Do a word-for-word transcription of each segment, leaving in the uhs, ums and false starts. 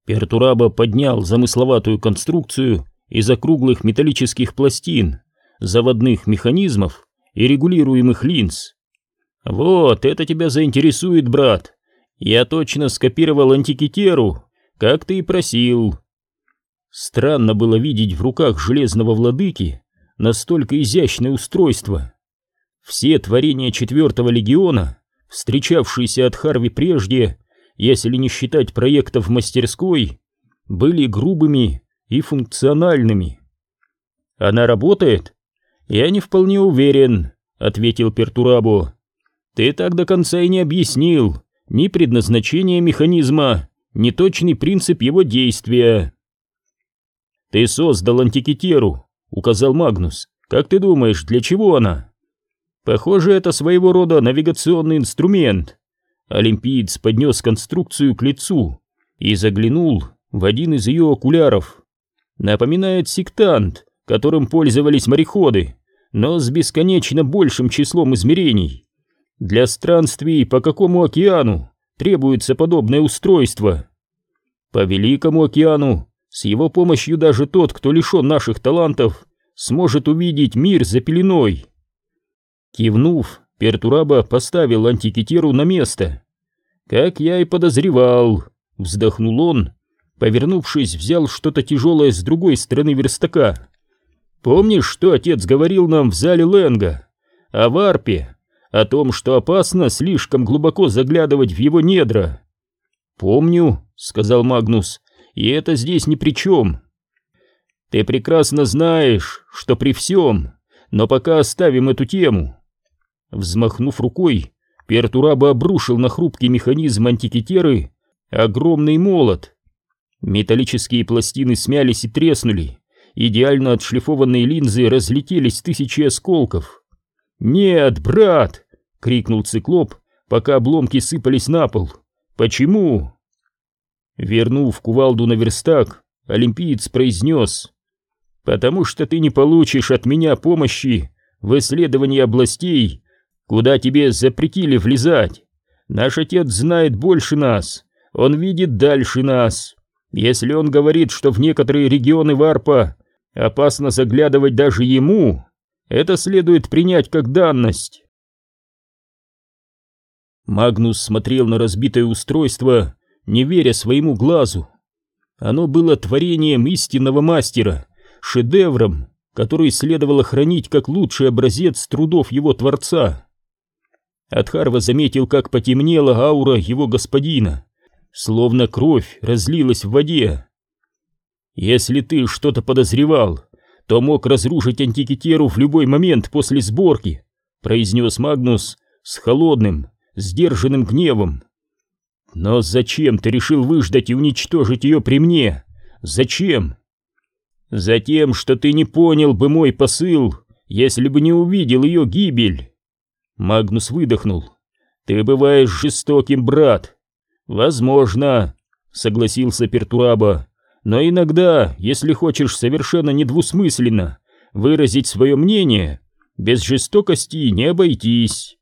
Пертураба поднял замысловатую конструкцию из округлых металлических пластин, заводных механизмов и регулируемых линз. «Вот, это тебя заинтересует, брат. Я точно скопировал антикитеру, как ты и просил». Странно было видеть в руках железного владыки настолько изящное устройство. Все творения четвертого легиона, встречавшиеся от Харви прежде, если не считать проектов в мастерской, были грубыми и функциональными. «Она работает?» «Я не вполне уверен», — ответил Пертурабо. «Ты так до конца и не объяснил ни предназначение механизма, ни точный принцип его действия». «Ты создал антикитеру», — указал Магнус. «Как ты думаешь, для чего она?» «Похоже, это своего рода навигационный инструмент». Олимпиец поднес конструкцию к лицу и заглянул в один из ее окуляров. «Напоминает сектант, которым пользовались мореходы, но с бесконечно большим числом измерений. Для странствий по какому океану требуется подобное устройство? По Великому океану. С его помощью даже тот, кто лишен наших талантов, сможет увидеть мир за пеленой». Кивнув, Пертураба поставил антикитеру на место. «Как я и подозревал», — вздохнул он, повернувшись, взял что-то тяжелое с другой стороны верстака. «Помнишь, что отец говорил нам в зале Ленга? О варпе, о том, что опасно слишком глубоко заглядывать в его недра?» «Помню», — сказал Магнус, — «и это здесь ни при чем. Ты прекрасно знаешь, что при всем, но пока оставим эту тему». Взмахнув рукой, Пертураба обрушил на хрупкий механизм антикитеры огромный молот. Металлические пластины смялись и треснули, идеально отшлифованные линзы разлетелись в тысячи осколков. «Нет, брат!» — крикнул циклоп, пока обломки сыпались на пол. «Почему?» Вернув кувалду на верстак, олимпиец произнес: «Потому что ты не получишь от меня помощи в исследовании областей, куда тебе запретили влезать. Наш отец знает больше нас, он видит дальше нас. Если он говорит, что в некоторые регионы варпа опасно заглядывать даже ему, это следует принять как данность». Магнус смотрел на разбитое устройство, не веря своему глазу. Оно было творением истинного мастера, шедевром, который следовало хранить как лучший образец трудов его творца. Адхарва заметил, как потемнела аура его господина, словно кровь разлилась в воде. «Если ты что-то подозревал, то мог разрушить антикитеру в любой момент после сборки», произнес Магнус с холодным, сдержанным гневом. «Но зачем ты решил выждать и уничтожить ее при мне? Зачем?» «Затем, что ты не понял бы мой посыл, если бы не увидел ее гибель». Магнус выдохнул. «Ты бываешь жестоким, брат». «Возможно», — согласился Пертураба, «но иногда, если хочешь совершенно недвусмысленно выразить свое мнение, без жестокости не обойтись».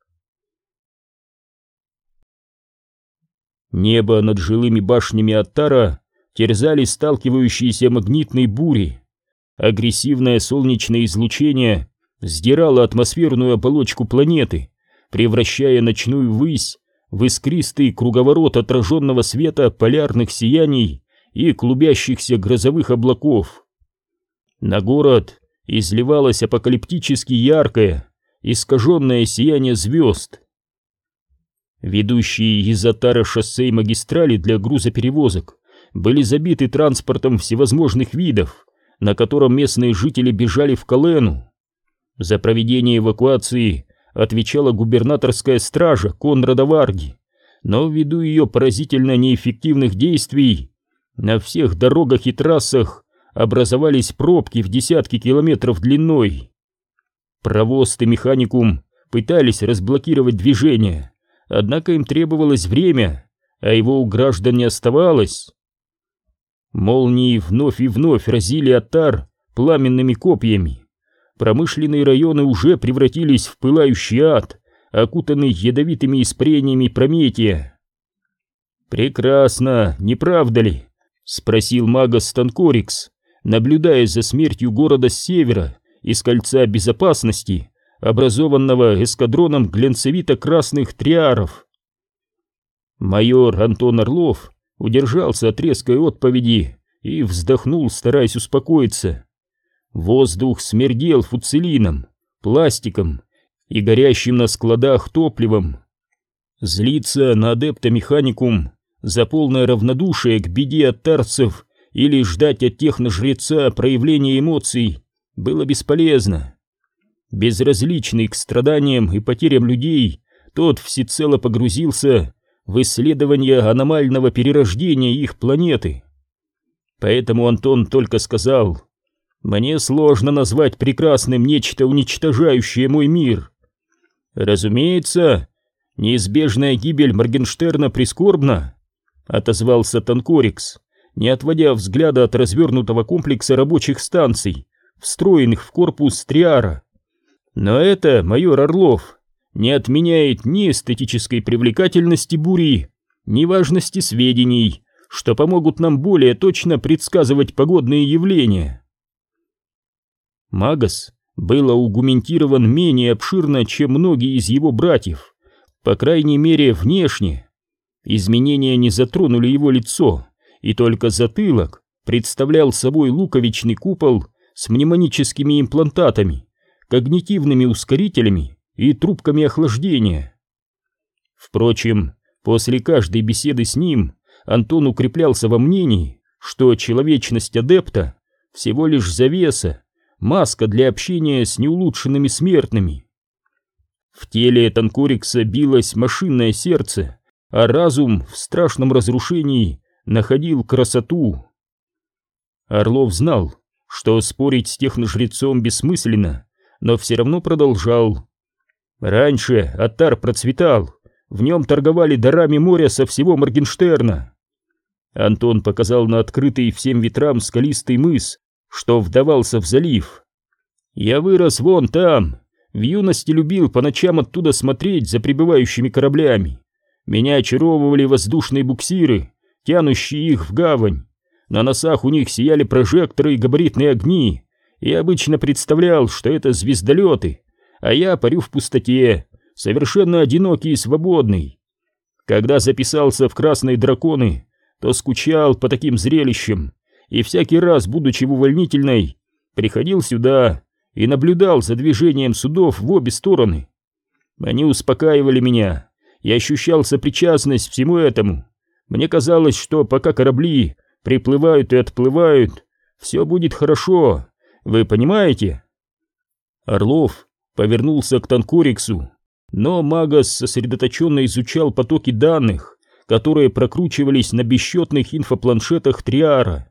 Небо над жилыми башнями Аттара терзали сталкивающиеся магнитные бури. Агрессивное солнечное излучение сдирало атмосферную оболочку планеты, превращая ночную высь в искристый круговорот отраженного света полярных сияний и клубящихся грозовых облаков. На город изливалось апокалиптически яркое, искаженное сияние звезд. Ведущие из Аттара шоссе и магистрали для грузоперевозок были забиты транспортом всевозможных видов, на котором местные жители бежали в Калену. За проведение эвакуации отвечала губернаторская стража Конрада Варги, но ввиду ее поразительно неэффективных действий на всех дорогах и трассах образовались пробки в десятки километров длиной. Провоз и механикум пытались разблокировать движение, однако им требовалось время, а его у граждан не оставалось. Молнии вновь и вновь разили Аттар пламенными копьями. Промышленные районы уже превратились в пылающий ад, окутанный ядовитыми испарениями Прометия. «Прекрасно, не правда ли?» — спросил Магас Танкорикс, наблюдая за смертью города с севера из кольца безопасности, образованного эскадроном глянцевито-красных триаров. Майор Антон Орлов удержался от резкой отповеди и вздохнул, стараясь успокоиться. Воздух смердел фуцелином, пластиком и горящим на складах топливом. Злиться на адепта механикум за полное равнодушие к беде оттарцев или ждать от техножреца проявления эмоций было бесполезно. Безразличный к страданиям и потерям людей, тот всецело погрузился в исследование аномального перерождения их планеты. Поэтому Антон только сказал: «Мне сложно назвать прекрасным нечто, уничтожающее мой мир». «Разумеется, неизбежная гибель Моргенштерна прискорбна», — отозвался Танкорикс, не отводя взгляда от развернутого комплекса рабочих станций, встроенных в корпус Триара. «Но это, майор Орлов, не отменяет ни эстетической привлекательности бури, ни важности сведений, что помогут нам более точно предсказывать погодные явления». Магас был аугментирован менее обширно, чем многие из его братьев, по крайней мере внешне. Изменения не затронули его лицо, и только затылок представлял собой луковичный купол с мнемоническими имплантатами, когнитивными ускорителями и трубками охлаждения. Впрочем, после каждой беседы с ним Антон укреплялся во мнении, что человечность адепта всего лишь завеса, маска для общения с неулучшенными смертными. В теле Танкорикса билось машинное сердце, а разум в страшном разрушении находил красоту. Орлов знал, что спорить с техножрецом бессмысленно, но все равно продолжал. Раньше Аттар процветал, в нем торговали дарами моря со всего Моргенштерна. Антон показал на открытый всем ветрам скалистый мыс, что вдавался в залив. «Я вырос вон там, в юности любил по ночам оттуда смотреть за прибывающими кораблями. Меня очаровывали воздушные буксиры, тянущие их в гавань. На носах у них сияли прожекторы и габаритные огни. Я обычно представлял, что это звездолеты, а я парю в пустоте, совершенно одинокий и свободный. Когда записался в красные драконы, то скучал по таким зрелищам, и всякий раз, будучи в увольнительной, приходил сюда и наблюдал за движением судов в обе стороны. Они успокаивали меня, я ощущал сопричастность всему этому. Мне казалось, что пока корабли приплывают и отплывают, все будет хорошо, вы понимаете?» Орлов повернулся к Танкориксу, но Магас сосредоточенно изучал потоки данных, которые прокручивались на бесчетных инфопланшетах Триара.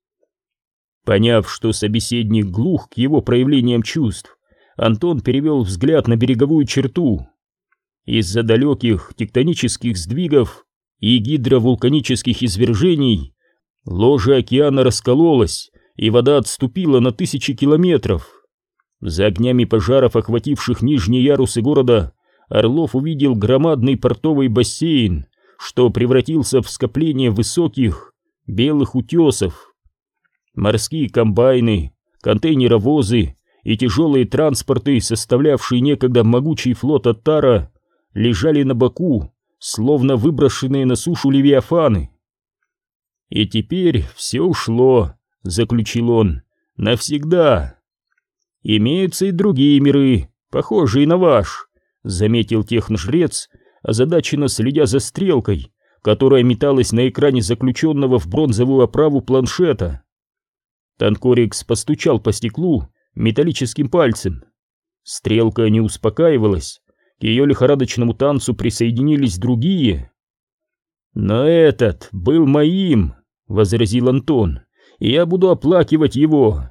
Поняв, что собеседник глух к его проявлениям чувств, Антон перевел взгляд на береговую черту. Из-за далеких тектонических сдвигов и гидровулканических извержений ложе океана раскололось, и вода отступила на тысячи километров. За огнями пожаров, охвативших нижние ярусы города, Орлов увидел громадный портовый бассейн, что превратился в скопление высоких белых утесов. Морские комбайны, контейнеровозы и тяжелые транспорты, составлявшие некогда могучий флот Аттара, лежали на боку, словно выброшенные на сушу левиафаны. «И теперь все ушло», — заключил он, — «навсегда. Имеются и другие миры, похожие на ваш», — заметил техножрец, озадаченно следя за стрелкой, которая металась на экране заключенного в бронзовую оправу планшета. Танкорикс постучал по стеклу металлическим пальцем. Стрелка не успокаивалась, к ее лихорадочному танцу присоединились другие. «Но этот был моим», — возразил Антон, — «и я буду оплакивать его».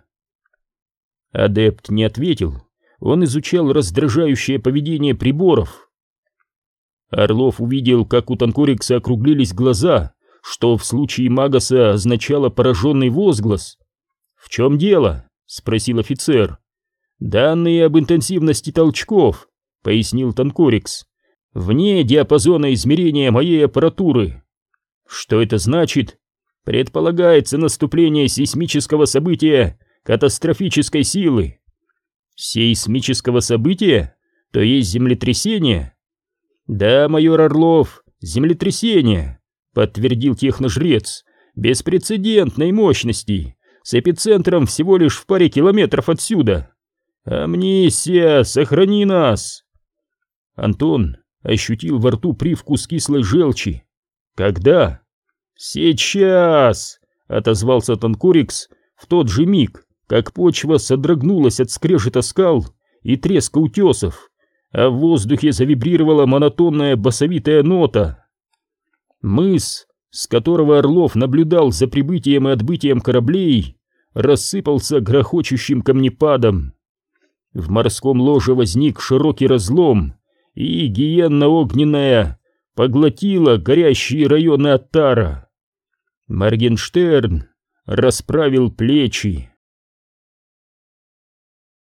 Адепт не ответил, он изучал раздражающее поведение приборов. Орлов увидел, как у Танкорикса округлились глаза, что в случае Магаса означало пораженный возглас. «В чем дело?» — спросил офицер. «Данные об интенсивности толчков», — пояснил Танкорикс, — «вне диапазона измерения моей аппаратуры». «Что это значит?» Предполагается наступление сейсмического события катастрофической силы. Сейсмического события? То есть землетрясение? Да, майор Орлов, землетрясение, подтвердил техножрец, беспрецедентной мощности, с эпицентром всего лишь в паре километров отсюда. Амнисия, сохрани нас! Антон ощутил во рту привкус кислой желчи. Когда? Сейчас! Отозвался Танкорикс в тот же миг, как почва содрогнулась от скрежета скал и треска утесов, а в воздухе завибрировала монотонная басовитая нота. Мыс, с которого Орлов наблюдал за прибытием и отбытием кораблей, рассыпался грохочущим камнепадом. В морском ложе возник широкий разлом, и гиенна огненная поглотила горящие районы Аттара. Моргенштерн расправил плечи.